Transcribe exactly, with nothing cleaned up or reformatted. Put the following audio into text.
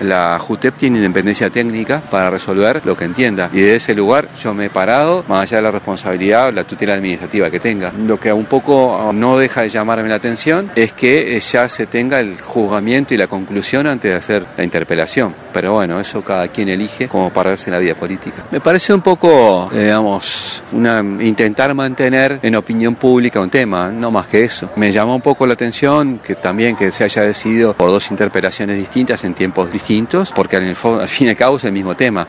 la JUTEP tiene independencia técnica para resolver lo que entienda. Y de ese lugar yo me he parado, más allá de la responsabilidad o la tutela administrativa que tenga. Lo que un poco no deja de llamarme la atención es que ya se tenga el juzgamiento y la conclusión antes de hacer la interpelación. Pero bueno, eso cada quien elige como pararse en la vida política. Me parece un poco, eh, digamos, una, intentar mantener en opinión pública un tema, no más que eso. Me llamó un poco la atención que también que se haya decidido por dos interpelaciones distintas en tiempos distintos, porque al, al fin y al cabo es el mismo tema.